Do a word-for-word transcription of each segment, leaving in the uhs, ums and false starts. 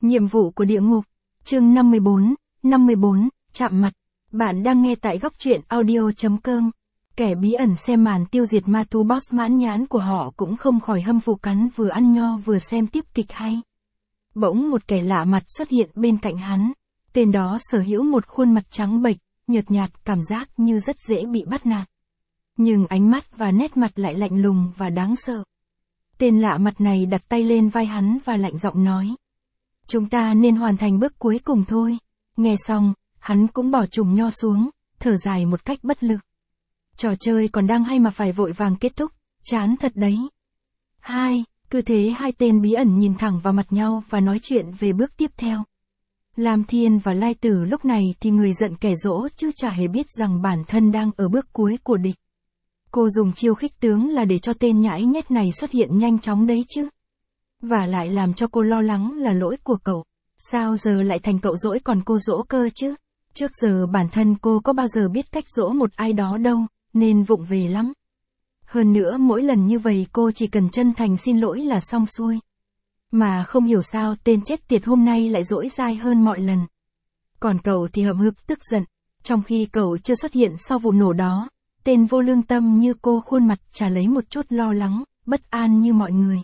Nhiệm vụ của địa ngục. Chương năm mươi bốn, năm mươi bốn, chạm mặt. Bạn đang nghe tại góc truyện audio chấm com. Kẻ bí ẩn xem màn tiêu diệt ma thú boss mãn nhãn của họ cũng không khỏi hâm vụ cắn vừa ăn nho vừa xem tiếp kịch hay. Bỗng một kẻ lạ mặt xuất hiện bên cạnh hắn. Tên đó sở hữu một khuôn mặt trắng bệch, nhợt nhạt, cảm giác như rất dễ bị bắt nạt. Nhưng ánh mắt và nét mặt lại lạnh lùng và đáng sợ. Tên lạ mặt này đặt tay lên vai hắn và lạnh giọng nói. Chúng ta nên hoàn thành bước cuối cùng thôi. Nghe xong, hắn cũng bỏ chùm nho xuống, thở dài một cách bất lực. Trò chơi còn đang hay mà phải vội vàng kết thúc, chán thật đấy. Hai, cứ thế hai tên bí ẩn nhìn thẳng vào mặt nhau và nói chuyện về bước tiếp theo. Lam Thiên và Lai Tử lúc này thì người giận kẻ dỗ chứ chả hề biết rằng bản thân đang ở bước cuối của địch. Cô dùng chiêu khích tướng là để cho tên nhãi nhét này xuất hiện nhanh chóng đấy chứ. Và lại làm cho cô lo lắng là lỗi của cậu. Sao giờ lại thành cậu dỗi còn cô dỗ cơ chứ? Trước giờ bản thân cô có bao giờ biết cách dỗ một ai đó đâu, nên vụng về lắm. Hơn nữa mỗi lần như vậy cô chỉ cần chân thành xin lỗi là xong xuôi. Mà không hiểu sao tên chết tiệt hôm nay lại dỗi dai hơn mọi lần. Còn cậu thì hậm hực tức giận, trong khi cậu chưa xuất hiện sau vụ nổ đó, tên vô lương tâm như cô khuôn mặt chả lấy một chút lo lắng, bất an như mọi người.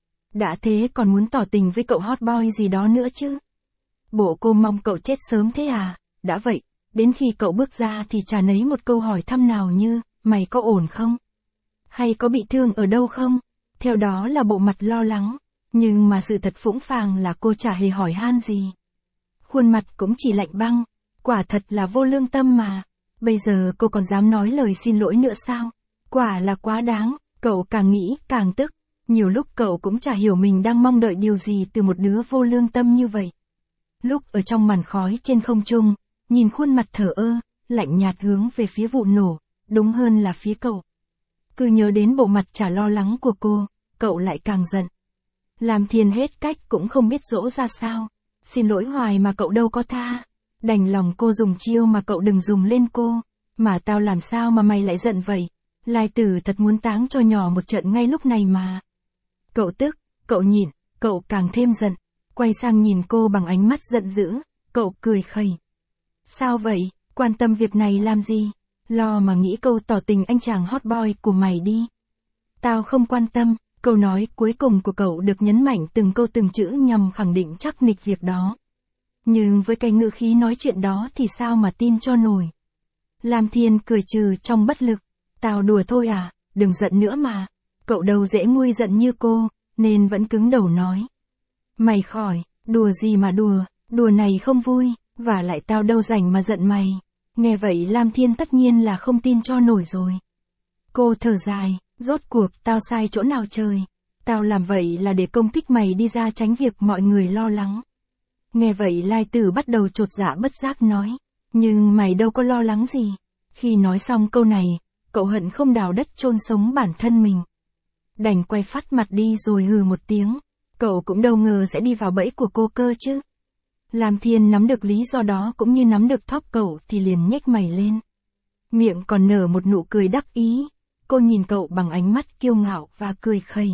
Đã thế còn muốn tỏ tình với cậu hot boy gì đó nữa chứ. Bộ cô mong cậu chết sớm thế à? Đã vậy, đến khi cậu bước ra thì chả nấy một câu hỏi thăm nào như, mày có ổn không? Hay có bị thương ở đâu không? Theo đó là bộ mặt lo lắng, nhưng mà sự thật phũ phàng là cô chả hề hỏi han gì. Khuôn mặt cũng chỉ lạnh băng, quả thật là vô lương tâm mà. Bây giờ cô còn dám nói lời xin lỗi nữa sao? Quả là quá đáng, cậu càng nghĩ càng tức. Nhiều lúc cậu cũng chả hiểu mình đang mong đợi điều gì từ một đứa vô lương tâm như vậy. Lúc ở trong màn khói trên không trung, nhìn khuôn mặt thờ ơ, lạnh nhạt hướng về phía vụ nổ, đúng hơn là phía cậu. Cứ nhớ đến bộ mặt chả lo lắng của cô, cậu lại càng giận. Làm Thiên hết cách cũng không biết dỗ ra sao. Xin lỗi hoài mà cậu đâu có tha. Đành lòng cô dùng chiêu mà cậu đừng dùng lên cô. Mà tao làm sao mà mày lại giận vậy? Lai Tử thật muốn táng cho nhỏ một trận ngay lúc này mà. Cậu tức, cậu nhịn, cậu càng thêm giận. Quay sang nhìn cô bằng ánh mắt giận dữ, cậu cười khẩy. Sao vậy, quan tâm việc này làm gì? Lo mà nghĩ câu tỏ tình anh chàng hot boy của mày đi. Tao không quan tâm. Câu nói cuối cùng của cậu được nhấn mạnh từng câu từng chữ nhằm khẳng định chắc nịch việc đó. Nhưng với cái ngữ khí nói chuyện đó thì sao mà tin cho nổi. Lam Thiên cười trừ trong bất lực. Tao đùa thôi à, đừng giận nữa mà. Cậu đâu dễ nguôi giận như cô, nên vẫn cứng đầu nói. Mày khỏi, đùa gì mà đùa, đùa này không vui, và lại tao đâu rảnh mà giận mày. Nghe vậy Lam Thiên tất nhiên là không tin cho nổi rồi. Cô thở dài. Rốt cuộc tao sai chỗ nào trời? Tao làm vậy là để công kích mày đi ra tránh việc mọi người lo lắng. Nghe vậy Lai Tử bắt đầu chột dạ bất giác nói. Nhưng mày đâu có lo lắng gì. Khi nói xong câu này, cậu hận không đào đất chôn sống bản thân mình. Đành quay phát mặt đi rồi hừ một tiếng. Cậu cũng đâu ngờ sẽ đi vào bẫy của cô cơ chứ. Lam Thiên nắm được lý do đó cũng như nắm được thóp cậu thì liền nhếch mày lên. Miệng còn nở một nụ cười đắc ý. Cô nhìn cậu bằng ánh mắt kiêu ngạo và cười khẩy.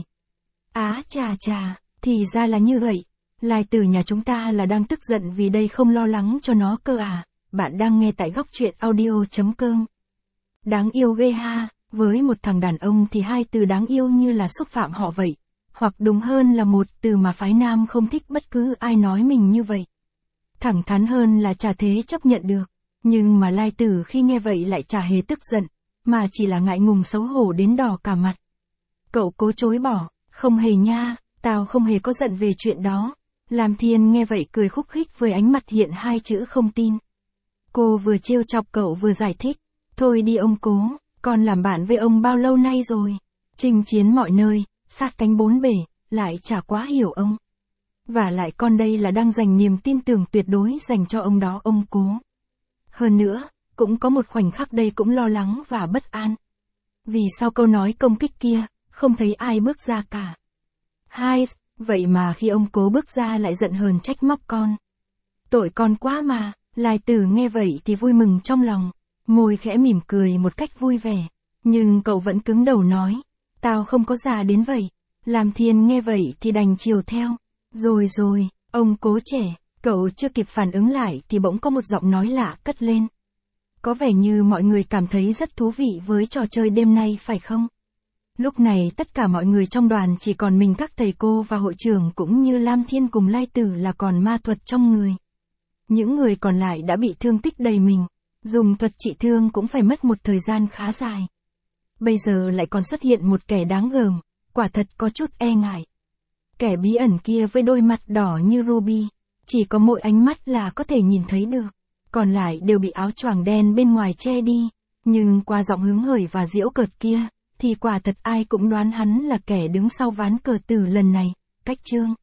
Á chà chà, thì ra là như vậy. Lai Tử nhà chúng ta là đang tức giận vì đây không lo lắng cho nó cơ à. Bạn đang nghe tại góc truyện audio chấm com. Đáng yêu ghê ha, với một thằng đàn ông thì hai từ đáng yêu như là xúc phạm họ vậy. Hoặc đúng hơn là một từ mà phái nam không thích bất cứ ai nói mình như vậy. Thẳng thắn hơn là chả thế chấp nhận được. Nhưng mà Lai Tử khi nghe vậy lại chả hề tức giận. Mà chỉ là ngại ngùng xấu hổ đến đỏ cả mặt. Cậu cố chối bỏ, không hề nha, tao không hề có giận về chuyện đó. Lam Thiên nghe vậy cười khúc khích với ánh mặt hiện hai chữ không tin. Cô vừa trêu chọc cậu vừa giải thích. Thôi đi ông cố, con làm bạn với ông bao lâu nay rồi. Chinh chiến mọi nơi, sát cánh bốn bể, lại chả quá hiểu ông. Và lại con đây là đang dành niềm tin tưởng tuyệt đối dành cho ông đó ông cố. Hơn nữa, cũng có một khoảnh khắc đây cũng lo lắng và bất an. Vì sau câu nói công kích kia, không thấy ai bước ra cả. Hai, vậy mà khi ông cố bước ra lại giận hờn trách móc con. Tội con quá mà, Lai Tử nghe vậy thì vui mừng trong lòng, môi khẽ mỉm cười một cách vui vẻ. Nhưng cậu vẫn cứng đầu nói, tao không có già đến vậy. Lam Thiên nghe vậy thì đành chiều theo. Rồi rồi, Ông Cố trẻ, cậu chưa kịp phản ứng lại thì bỗng có một giọng nói lạ cất lên. Có vẻ như mọi người cảm thấy rất thú vị với trò chơi đêm nay phải không? Lúc này tất cả mọi người trong đoàn chỉ còn mình các thầy cô và hội trưởng cũng như Lam Thiên cùng Lai Tử là còn ma thuật trong người. Những người còn lại đã bị thương tích đầy mình, dùng thuật trị thương cũng phải mất một thời gian khá dài. Bây giờ lại còn xuất hiện một kẻ đáng gờm, quả thật có chút e ngại. Kẻ bí ẩn kia với đôi mặt đỏ như ruby, chỉ có mỗi ánh mắt là có thể nhìn thấy được, còn lại đều bị áo choàng đen bên ngoài che đi, nhưng qua giọng hứng hởi và giễu cợt kia, thì quả thật ai cũng đoán hắn là kẻ đứng sau ván cờ tử lần này, Cách Trương.